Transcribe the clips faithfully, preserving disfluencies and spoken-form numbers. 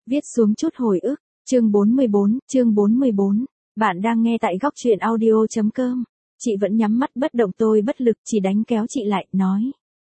Viết xuống chút hồi ức, chương bốn mươi bốn, chương bốn mươi bốn. Bạn đang nghe tại góc truyện audio chấm com. Chị vẫn nhắm mắt bất động, tôi bất lực chỉ đánh kéo chị lại, nói.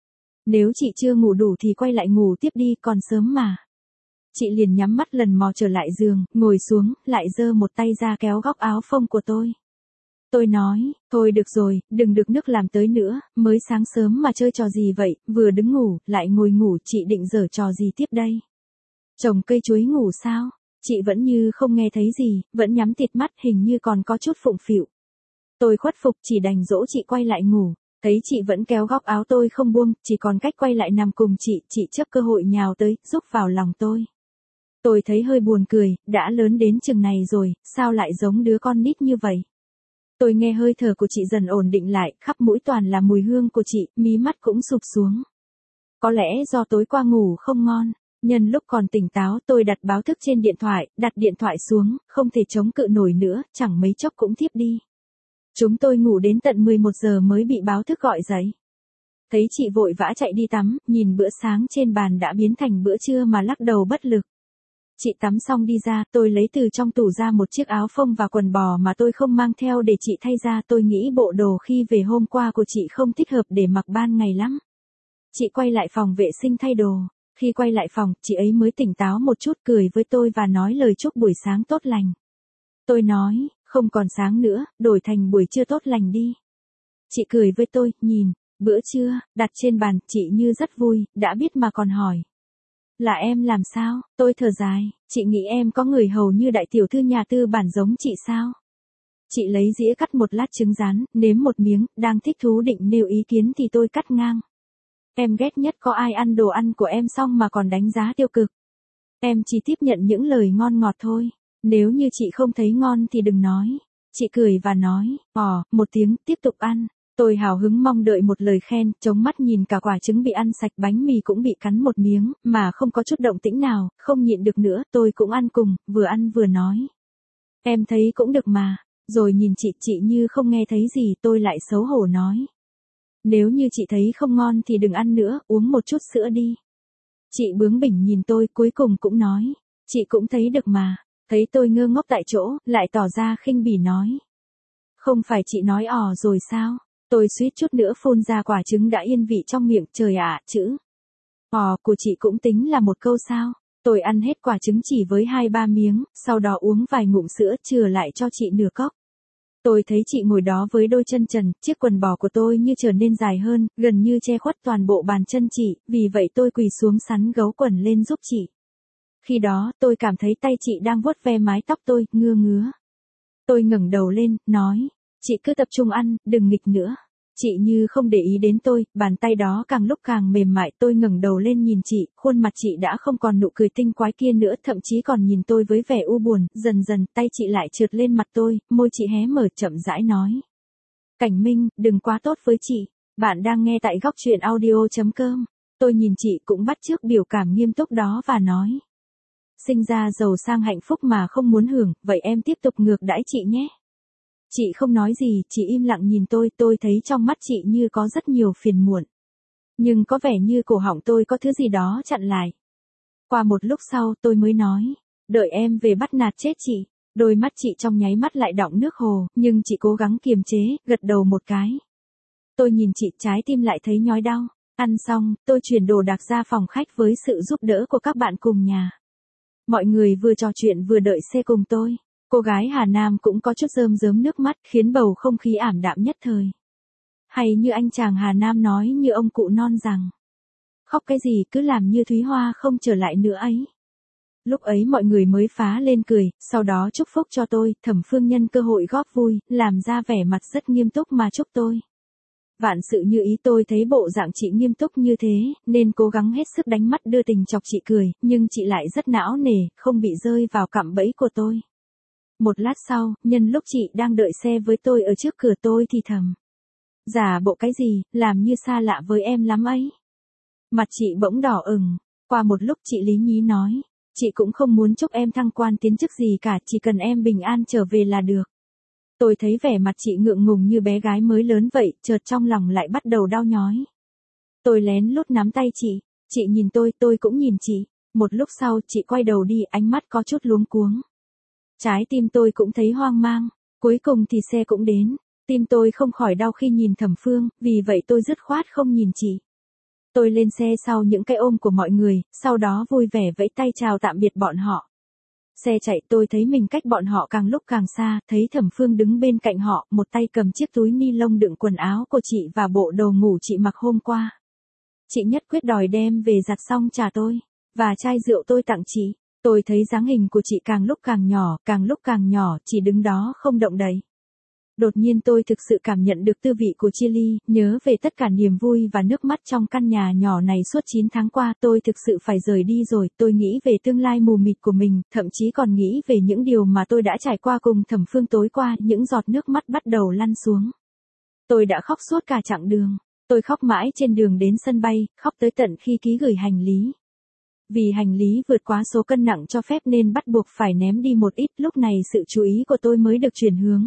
Nếu chị chưa ngủ đủ thì quay lại ngủ tiếp đi, còn sớm mà. Chị liền nhắm mắt lần mò trở lại giường, ngồi xuống, lại giơ một tay ra kéo góc áo phông của tôi. Tôi nói, thôi được rồi, đừng được nước làm tới nữa, mới sáng sớm mà chơi trò gì vậy, vừa đứng ngủ, lại ngồi ngủ, chị định giở trò gì tiếp đây? Trồng cây chuối ngủ sao? Chị vẫn như không nghe thấy gì, vẫn nhắm tịt mắt, hình như còn có chút phụng phịu. Tôi khuất phục chỉ đành dỗ chị quay lại ngủ, thấy chị vẫn kéo góc áo tôi không buông, chỉ còn cách quay lại nằm cùng chị, chị chớp cơ hội nhào tới, rúc vào lòng tôi. Tôi thấy hơi buồn cười, đã lớn đến chừng này rồi, sao lại giống đứa con nít như vậy? Tôi nghe hơi thở của chị dần ổn định lại, khắp mũi toàn là mùi hương của chị, mí mắt cũng sụp xuống. Có lẽ do tối qua ngủ không ngon. Nhân lúc còn tỉnh táo tôi đặt báo thức trên điện thoại, đặt điện thoại xuống, không thể chống cự nổi nữa, chẳng mấy chốc cũng thiếp đi. Chúng tôi ngủ đến tận mười một giờ mới bị báo thức gọi dậy. Thấy chị vội vã chạy đi tắm, nhìn bữa sáng trên bàn đã biến thành bữa trưa mà lắc đầu bất lực. Chị tắm xong đi ra, tôi lấy từ trong tủ ra một chiếc áo phông và quần bò mà tôi không mang theo để chị thay ra, tôi nghĩ bộ đồ khi về hôm qua của chị không thích hợp để mặc ban ngày lắm. Chị quay lại phòng vệ sinh thay đồ. Khi quay lại phòng, chị ấy mới tỉnh táo một chút, cười với tôi và nói lời chúc buổi sáng tốt lành. Tôi nói, không còn sáng nữa, đổi thành buổi trưa tốt lành đi. Chị cười với tôi, nhìn, bữa trưa, đặt trên bàn, chị như rất vui, đã biết mà còn hỏi. Là em làm sao? Tôi thở dài, chị nghĩ em có người hầu như đại tiểu thư nhà tư bản giống chị sao? Chị lấy dĩa cắt một lát trứng rán, nếm một miếng, đang thích thú định nêu ý kiến thì tôi cắt ngang. Em ghét nhất có ai ăn đồ ăn của em xong mà còn đánh giá tiêu cực. Em chỉ tiếp nhận những lời ngon ngọt thôi. Nếu như chị không thấy ngon thì đừng nói. Chị cười và nói, ồ, một tiếng, tiếp tục ăn. Tôi hào hứng mong đợi một lời khen, chống mắt nhìn cả quả trứng bị ăn sạch, bánh mì cũng bị cắn một miếng, mà không có chút động tĩnh nào, không nhịn được nữa, tôi cũng ăn cùng, vừa ăn vừa nói. Em thấy cũng được mà, rồi nhìn chị, chị như không nghe thấy gì, tôi lại xấu hổ nói. Nếu như chị thấy không ngon thì đừng ăn nữa, uống một chút sữa đi. Chị bướng bỉnh nhìn tôi, cuối cùng cũng nói, chị cũng thấy được mà. Thấy tôi ngơ ngốc tại chỗ, lại tỏ ra khinh bỉ nói. Không phải chị nói ò rồi sao? Tôi suýt chút nữa phun ra quả trứng đã yên vị trong miệng, trời ạ, chữ ò của chị cũng tính là một câu sao? Tôi ăn hết quả trứng chỉ với hai ba miếng, sau đó uống vài ngụm sữa, chừa lại cho chị nửa cốc. Tôi thấy chị ngồi đó với đôi chân trần, chiếc quần bò của tôi như trở nên dài hơn, gần như che khuất toàn bộ bàn chân chị, vì vậy tôi quỳ xuống sắn gấu quần lên giúp chị. Khi đó, tôi cảm thấy tay chị đang vuốt ve mái tóc tôi, ngưa ngứa. Tôi ngẩng đầu lên, nói, chị cứ tập trung ăn, đừng nghịch nữa. Chị như không để ý đến tôi, bàn tay đó càng lúc càng mềm mại, tôi ngẩng đầu lên nhìn chị, khuôn mặt chị đã không còn nụ cười tinh quái kia nữa, thậm chí còn nhìn tôi với vẻ u buồn, dần dần tay chị lại trượt lên mặt tôi, môi chị hé mở chậm rãi nói. Cảnh Minh, đừng quá tốt với chị, bạn đang nghe tại góc truyện audio chấm com. Tôi nhìn chị cũng bắt chước biểu cảm nghiêm túc đó và nói. Sinh ra giàu sang hạnh phúc mà không muốn hưởng, vậy em tiếp tục ngược đãi chị nhé. Chị không nói gì, chỉ im lặng nhìn tôi, tôi thấy trong mắt chị như có rất nhiều phiền muộn. Nhưng có vẻ như cổ họng tôi có thứ gì đó chặn lại. Qua một lúc sau tôi mới nói, đợi em về bắt nạt chết chị. Đôi mắt chị trong nháy mắt lại đọng nước hồ, nhưng chị cố gắng kiềm chế, gật đầu một cái. Tôi nhìn chị, trái tim lại thấy nhói đau. Ăn xong, tôi chuyển đồ đạc ra phòng khách với sự giúp đỡ của các bạn cùng nhà. Mọi người vừa trò chuyện vừa đợi xe cùng tôi. Cô gái Hà Nam cũng có chút rơm rớm nước mắt, khiến bầu không khí ảm đạm nhất thời. Hay như anh chàng Hà Nam nói như ông cụ non rằng, khóc cái gì cứ làm như Thúy Hoa không trở lại nữa ấy. Lúc ấy mọi người mới phá lên cười, sau đó chúc phúc cho tôi, Thẩm Phương nhân cơ hội góp vui, làm ra vẻ mặt rất nghiêm túc mà chúc tôi. Vạn sự như ý, tôi thấy bộ dạng chị nghiêm túc như thế, nên cố gắng hết sức đánh mắt đưa tình chọc chị cười, nhưng chị lại rất não nề, không bị rơi vào cạm bẫy của tôi. Một lát sau, nhân lúc chị đang đợi xe với tôi ở trước cửa, tôi thì thầm. Giả bộ cái gì, làm như xa lạ với em lắm ấy. Mặt chị bỗng đỏ ửng. Qua một lúc chị lý nhí nói. Chị cũng không muốn chúc em thăng quan tiến chức gì cả, chỉ cần em bình an trở về là được. Tôi thấy vẻ mặt chị ngượng ngùng như bé gái mới lớn vậy, chợt trong lòng lại bắt đầu đau nhói. Tôi lén lút nắm tay chị. Chị nhìn tôi, tôi cũng nhìn chị. Một lúc sau chị quay đầu đi, ánh mắt có chút luống cuống. Trái tim tôi cũng thấy hoang mang. Cuối cùng thì xe cũng đến. Tim tôi không khỏi đau khi nhìn Thẩm Phương, vì vậy tôi dứt khoát không nhìn chị. Tôi lên xe sau những cái ôm của mọi người, sau đó vui vẻ vẫy tay chào tạm biệt bọn họ. Xe chạy tôi thấy mình cách bọn họ càng lúc càng xa, thấy Thẩm Phương đứng bên cạnh họ, một tay cầm chiếc túi ni lông đựng quần áo của chị và bộ đồ ngủ chị mặc hôm qua. Chị nhất quyết đòi đem về giặt xong trả tôi, và chai rượu tôi tặng chị. Tôi thấy dáng hình của chị càng lúc càng nhỏ, càng lúc càng nhỏ, chỉ đứng đó không động đậy. Đột nhiên tôi thực sự cảm nhận được tư vị của chia ly, nhớ về tất cả niềm vui và nước mắt trong căn nhà nhỏ này suốt chín tháng qua. Tôi thực sự phải rời đi rồi, tôi nghĩ về tương lai mù mịt của mình, thậm chí còn nghĩ về những điều mà tôi đã trải qua cùng Thẩm Phương tối qua, những giọt nước mắt bắt đầu lăn xuống. Tôi đã khóc suốt cả chặng đường, tôi khóc mãi trên đường đến sân bay, khóc tới tận khi ký gửi hành lý. Vì hành lý vượt quá số cân nặng cho phép nên bắt buộc phải ném đi một ít, lúc này sự chú ý của tôi mới được chuyển hướng.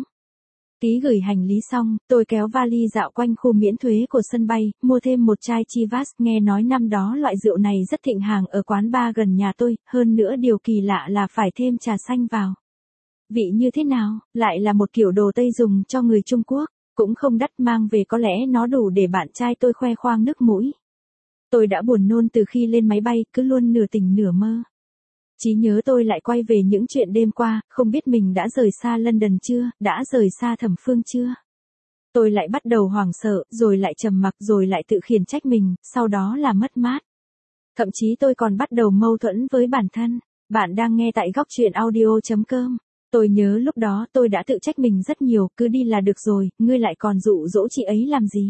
Ký gửi hành lý xong, tôi kéo vali dạo quanh khu miễn thuế của sân bay, mua thêm một chai Chivas, nghe nói năm đó loại rượu này rất thịnh hành ở quán bar gần nhà tôi, hơn nữa điều kỳ lạ là phải thêm trà xanh vào. Vị như thế nào, lại là một kiểu đồ Tây dùng cho người Trung Quốc, cũng không đắt, mang về có lẽ nó đủ để bạn trai tôi khoe khoang nước mũi. Tôi đã buồn nôn từ khi lên máy bay, cứ luôn nửa tỉnh nửa mơ. Trí nhớ tôi lại quay về những chuyện đêm qua, không biết mình đã rời xa London chưa, đã rời xa Thẩm Phương chưa. Tôi lại bắt đầu hoảng sợ, rồi lại trầm mặc, rồi lại tự khiển trách mình, sau đó là mất mát. Thậm chí tôi còn bắt đầu mâu thuẫn với bản thân. Bạn đang nghe tại góc truyện audio chấm com. Tôi nhớ lúc đó tôi đã tự trách mình rất nhiều, cứ đi là được rồi, ngươi lại còn dụ dỗ chị ấy làm gì.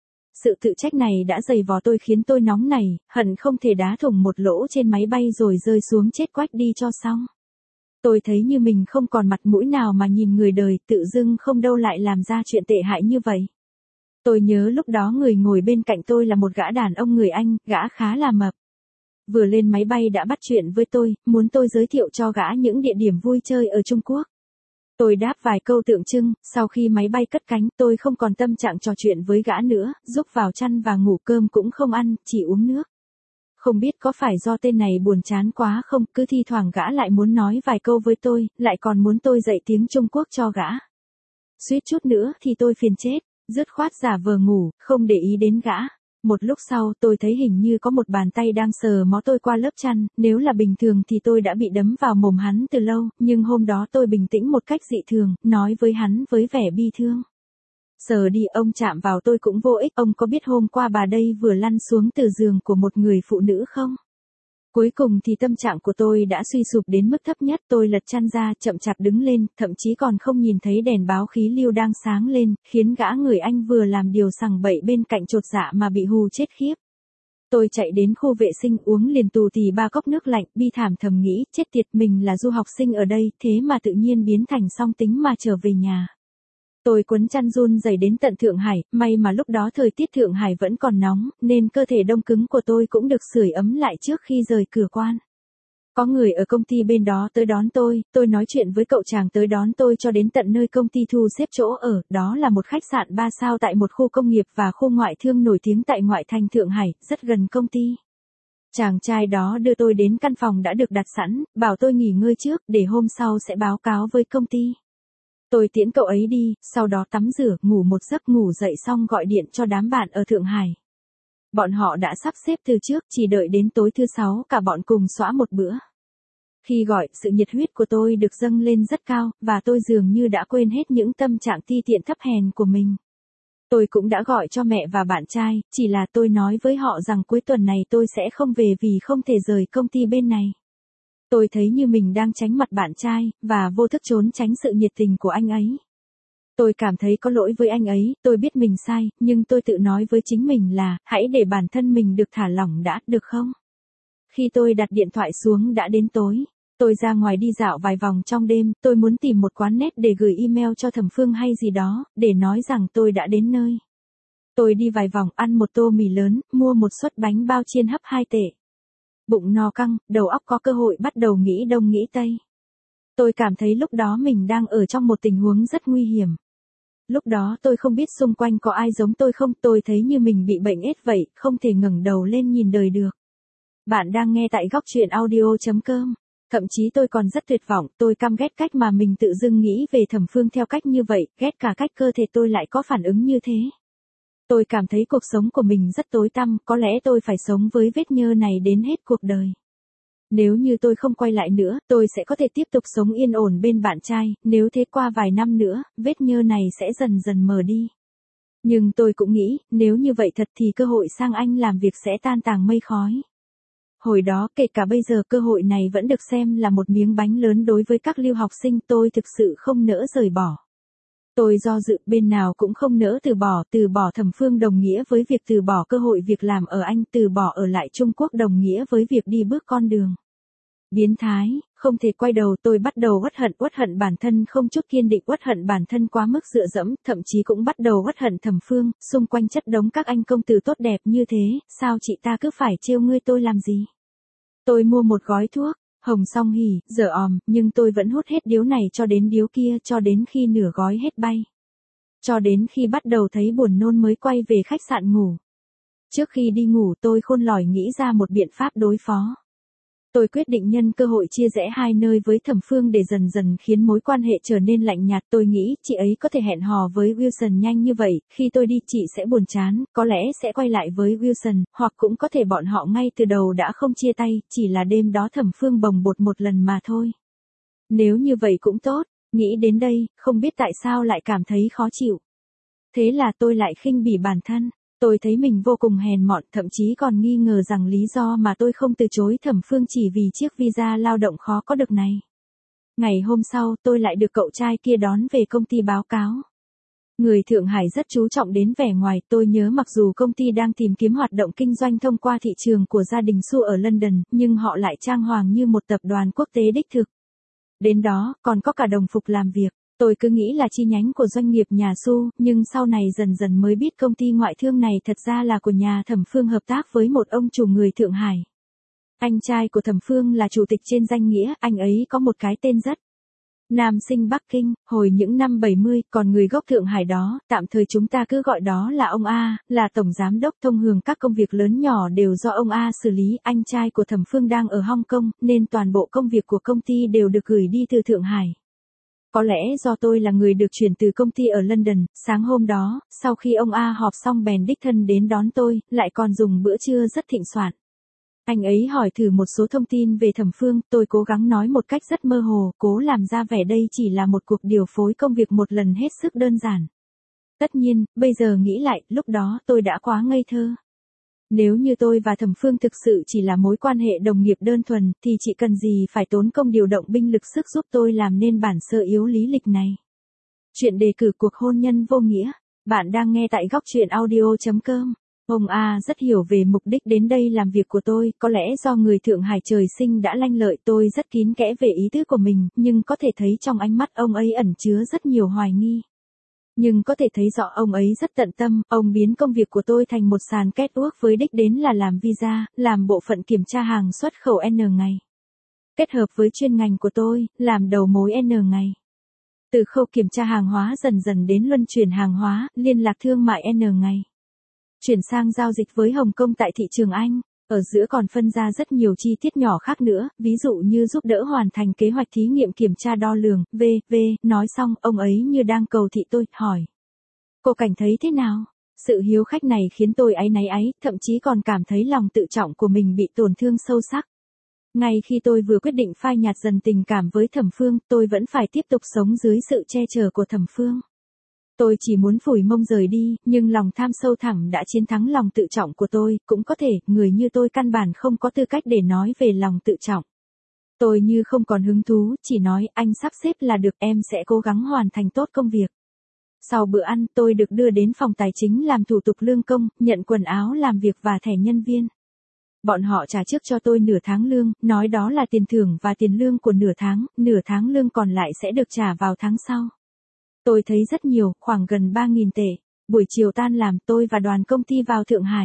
Sự tự trách này đã dày vò tôi, khiến tôi nóng nảy, hận không thể đá thủng một lỗ trên máy bay rồi rơi xuống chết quách đi cho xong. Tôi thấy như mình không còn mặt mũi nào mà nhìn người đời, tự dưng không đâu lại làm ra chuyện tệ hại như vậy. Tôi nhớ lúc đó người ngồi bên cạnh tôi là một gã đàn ông người Anh, gã khá là mập. Vừa lên máy bay đã bắt chuyện với tôi, muốn tôi giới thiệu cho gã những địa điểm vui chơi ở Trung Quốc. Tôi đáp vài câu tượng trưng, sau khi máy bay cất cánh, tôi không còn tâm trạng trò chuyện với gã nữa, rúc vào chăn và ngủ, cơm cũng không ăn, chỉ uống nước. Không biết có phải do tên này buồn chán quá không, cứ thi thoảng gã lại muốn nói vài câu với tôi, lại còn muốn tôi dạy tiếng Trung Quốc cho gã. Suýt chút nữa thì tôi phiền chết, dứt khoát giả vờ ngủ, không để ý đến gã. Một lúc sau tôi thấy hình như có một bàn tay đang sờ mó tôi qua lớp chăn, nếu là bình thường thì tôi đã bị đấm vào mồm hắn từ lâu, nhưng hôm đó tôi bình tĩnh một cách dị thường, nói với hắn với vẻ bi thương. Sờ đi, ông chạm vào tôi cũng vô ích, ông có biết hôm qua bà đây vừa lăn xuống từ giường của một người phụ nữ không? Cuối cùng thì tâm trạng của tôi đã suy sụp đến mức thấp nhất, tôi lật chăn ra, chậm chạp đứng lên, thậm chí còn không nhìn thấy đèn báo khí lưu đang sáng lên, khiến gã người Anh vừa làm điều sằng bậy bên cạnh chột dạ mà bị hù chết khiếp. Tôi chạy đến khu vệ sinh uống liền tù tì ba cốc nước lạnh, bi thảm thầm nghĩ, chết tiệt, mình là du học sinh ở đây, thế mà tự nhiên biến thành song tính mà trở về nhà. Tôi quấn chăn run rẩy đến tận Thượng Hải, may mà lúc đó thời tiết Thượng Hải vẫn còn nóng, nên cơ thể đông cứng của tôi cũng được sưởi ấm lại trước khi rời cửa quan. Có người ở công ty bên đó tới đón tôi, tôi nói chuyện với cậu chàng tới đón tôi cho đến tận nơi công ty thu xếp chỗ ở, đó là một khách sạn ba sao tại một khu công nghiệp và khu ngoại thương nổi tiếng tại ngoại thành Thượng Hải, rất gần công ty. Chàng trai đó đưa tôi đến căn phòng đã được đặt sẵn, bảo tôi nghỉ ngơi trước, để hôm sau sẽ báo cáo với công ty. Tôi tiễn cậu ấy đi, sau đó tắm rửa, ngủ một giấc, ngủ dậy xong gọi điện cho đám bạn ở Thượng Hải. Bọn họ đã sắp xếp từ trước, chỉ đợi đến tối thứ sáu cả bọn cùng xõa một bữa. Khi gọi, sự nhiệt huyết của tôi được dâng lên rất cao, và tôi dường như đã quên hết những tâm trạng ti tiện thấp hèn của mình. Tôi cũng đã gọi cho mẹ và bạn trai, chỉ là tôi nói với họ rằng cuối tuần này tôi sẽ không về vì không thể rời công ty bên này. Tôi thấy như mình đang tránh mặt bạn trai, và vô thức trốn tránh sự nhiệt tình của anh ấy. Tôi cảm thấy có lỗi với anh ấy, tôi biết mình sai, nhưng tôi tự nói với chính mình là, hãy để bản thân mình được thả lỏng đã, được không? Khi tôi đặt điện thoại xuống đã đến tối. Tôi ra ngoài đi dạo vài vòng trong đêm, tôi muốn tìm một quán net để gửi email cho Thẩm Phương hay gì đó, để nói rằng tôi đã đến nơi. Tôi đi vài vòng, ăn một tô mì lớn, mua một suất bánh bao chiên hấp hai tệ. Bụng no căng, đầu óc có cơ hội bắt đầu nghĩ đông nghĩ tây. Tôi cảm thấy lúc đó mình đang ở trong một tình huống rất nguy hiểm. Lúc đó tôi không biết xung quanh có ai giống tôi không, tôi thấy như mình bị bệnh ết vậy, không thể ngẩng đầu lên nhìn đời được. Bạn đang nghe tại góc truyện audio chấm com. Thậm chí tôi còn rất tuyệt vọng, tôi căm ghét cách mà mình tự dưng nghĩ về Thẩm Phương theo cách như vậy, ghét cả cách cơ thể tôi lại có phản ứng như thế. Tôi cảm thấy cuộc sống của mình rất tối tăm, có lẽ tôi phải sống với vết nhơ này đến hết cuộc đời. Nếu như tôi không quay lại nữa, tôi sẽ có thể tiếp tục sống yên ổn bên bạn trai, nếu thế qua vài năm nữa, vết nhơ này sẽ dần dần mờ đi. Nhưng tôi cũng nghĩ, nếu như vậy thật thì cơ hội sang Anh làm việc sẽ tan tàng mây khói. Hồi đó, kể cả bây giờ cơ hội này vẫn được xem là một miếng bánh lớn đối với các lưu học sinh, tôi thực sự không nỡ rời bỏ. Tôi do dự, bên nào cũng không nỡ từ bỏ, từ bỏ Thẩm Phương đồng nghĩa với việc từ bỏ cơ hội việc làm ở Anh, từ bỏ ở lại Trung Quốc đồng nghĩa với việc đi bước con đường biến thái, không thể quay đầu. Tôi bắt đầu uất hận, uất hận bản thân không chút kiên định, uất hận bản thân quá mức dựa dẫm, thậm chí cũng bắt đầu uất hận Thẩm Phương, xung quanh chất đống các anh công tử tốt đẹp như thế, sao chị ta cứ phải trêu ngươi tôi làm gì? Tôi mua một gói thuốc, hồng song hỉ, dở òm, nhưng tôi vẫn hút hết điếu này cho đến điếu kia, cho đến khi nửa gói hết bay. Cho đến khi bắt đầu thấy buồn nôn mới quay về khách sạn ngủ. Trước khi đi ngủ tôi khôn lỏi nghĩ ra một biện pháp đối phó. Tôi quyết định nhân cơ hội chia rẽ hai nơi với Thẩm Phương để dần dần khiến mối quan hệ trở nên lạnh nhạt. Tôi nghĩ chị ấy có thể hẹn hò với Wilson nhanh như vậy, khi tôi đi chị sẽ buồn chán, có lẽ sẽ quay lại với Wilson, hoặc cũng có thể bọn họ ngay từ đầu đã không chia tay, chỉ là đêm đó Thẩm Phương bồng bột một lần mà thôi. Nếu như vậy cũng tốt, nghĩ đến đây, không biết tại sao lại cảm thấy khó chịu. Thế là tôi lại khinh bỉ bản thân. Tôi thấy mình vô cùng hèn mọn, thậm chí còn nghi ngờ rằng lý do mà tôi không từ chối Thẩm Phương chỉ vì chiếc visa lao động khó có được này. Ngày hôm sau, tôi lại được cậu trai kia đón về công ty báo cáo. Người Thượng Hải rất chú trọng đến vẻ ngoài, tôi nhớ mặc dù công ty đang tìm kiếm hoạt động kinh doanh thông qua thị trường của gia đình Su ở London, nhưng họ lại trang hoàng như một tập đoàn quốc tế đích thực. Đến đó, còn có cả đồng phục làm việc. Tôi cứ nghĩ là chi nhánh của doanh nghiệp nhà Su, nhưng sau này dần dần mới biết công ty ngoại thương này thật ra là của nhà Thẩm Phương hợp tác với một ông chủ người Thượng Hải. Anh trai của Thẩm Phương là chủ tịch trên danh nghĩa, anh ấy có một cái tên rất nam sinh Bắc Kinh, hồi những năm bảy mươi, còn người gốc Thượng Hải đó, tạm thời chúng ta cứ gọi đó là ông A, là tổng giám đốc, thông thường các công việc lớn nhỏ đều do ông A xử lý. Anh trai của Thẩm Phương đang ở Hong Kong, nên toàn bộ công việc của công ty đều được gửi đi từ Thượng Hải. Có lẽ do tôi là người được chuyển từ công ty ở London, sáng hôm đó, sau khi ông A họp xong bèn đích thân đến đón tôi, lại còn dùng bữa trưa rất thịnh soạn. Anh ấy hỏi thử một số thông tin về Thẩm Phương, tôi cố gắng nói một cách rất mơ hồ, cố làm ra vẻ đây chỉ là một cuộc điều phối công việc một lần hết sức đơn giản. Tất nhiên, bây giờ nghĩ lại, lúc đó tôi đã quá ngây thơ. Nếu như tôi và Thẩm Phương thực sự chỉ là mối quan hệ đồng nghiệp đơn thuần, thì chị cần gì phải tốn công điều động binh lực sức giúp tôi làm nên bản sơ yếu lý lịch này. Chuyện đề cử cuộc hôn nhân vô nghĩa. Bạn đang nghe tại góc truyện audio chấm com. Ông A rất hiểu về mục đích đến đây làm việc của tôi, có lẽ do người Thượng Hải trời sinh đã lanh lợi, tôi rất kín kẽ về ý tứ của mình, nhưng có thể thấy trong ánh mắt ông ấy ẩn chứa rất nhiều hoài nghi. Nhưng có thể thấy rõ ông ấy rất tận tâm, ông biến công việc của tôi thành một sàn catwalk với đích đến là làm visa, làm bộ phận kiểm tra hàng xuất khẩu N ngày. Kết hợp với chuyên ngành của tôi, làm đầu mối N ngày. Từ khâu kiểm tra hàng hóa dần dần đến luân chuyển hàng hóa, liên lạc thương mại N ngày. Chuyển sang giao dịch với Hồng Kông tại thị trường Anh. Ở giữa còn phân ra rất nhiều chi tiết nhỏ khác nữa, ví dụ như giúp đỡ hoàn thành kế hoạch thí nghiệm kiểm tra đo lường, vân vân Nói xong, ông ấy như đang cầu thị tôi, hỏi. Cô cảm thấy thế nào? Sự hiếu khách này khiến tôi áy náy áy, thậm chí còn cảm thấy lòng tự trọng của mình bị tổn thương sâu sắc. Ngay khi tôi vừa quyết định phai nhạt dần tình cảm với Thẩm Phương, tôi vẫn phải tiếp tục sống dưới sự che chở của Thẩm Phương. Tôi chỉ muốn phủi mông rời đi, nhưng lòng tham sâu thẳm đã chiến thắng lòng tự trọng của tôi, cũng có thể, người như tôi căn bản không có tư cách để nói về lòng tự trọng. Tôi như không còn hứng thú, chỉ nói, anh sắp xếp là được, em sẽ cố gắng hoàn thành tốt công việc. Sau bữa ăn, tôi được đưa đến phòng tài chính làm thủ tục lương công, nhận quần áo làm việc và thẻ nhân viên. Bọn họ trả trước cho tôi nửa tháng lương, nói đó là tiền thưởng và tiền lương của nửa tháng, nửa tháng lương còn lại sẽ được trả vào tháng sau. Tôi thấy rất nhiều, khoảng gần ba nghìn tệ. Buổi chiều tan làm, tôi và đoàn công ty vào Thượng Hải.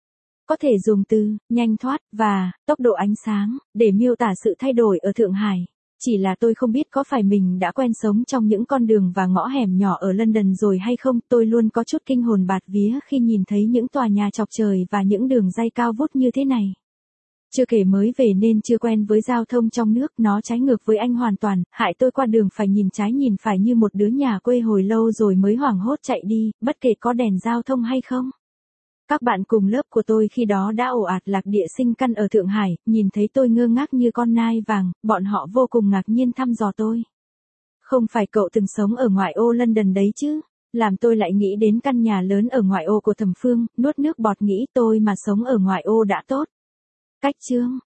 Có thể dùng từ, nhanh thoát, và, tốc độ ánh sáng, để miêu tả sự thay đổi ở Thượng Hải. Chỉ là tôi không biết có phải mình đã quen sống trong những con đường và ngõ hẻm nhỏ ở London rồi hay không, tôi luôn có chút kinh hồn bạt vía khi nhìn thấy những tòa nhà chọc trời và những đường ray cao vút như thế này. Chưa kể mới về nên chưa quen với giao thông trong nước, nó trái ngược với anh hoàn toàn, hại tôi qua đường phải nhìn trái nhìn phải như một đứa nhà quê hồi lâu rồi mới hoảng hốt chạy đi, bất kể có đèn giao thông hay không. Các bạn cùng lớp của tôi khi đó đã ồ ạt lạc địa sinh căn ở Thượng Hải, nhìn thấy tôi ngơ ngác như con nai vàng, bọn họ vô cùng ngạc nhiên thăm dò tôi. Không phải cậu từng sống ở ngoại ô London đấy chứ? Làm tôi lại nghĩ đến căn nhà lớn ở ngoại ô của Thẩm Phương, nuốt nước bọt nghĩ tôi mà sống ở ngoại ô đã tốt. Cách chương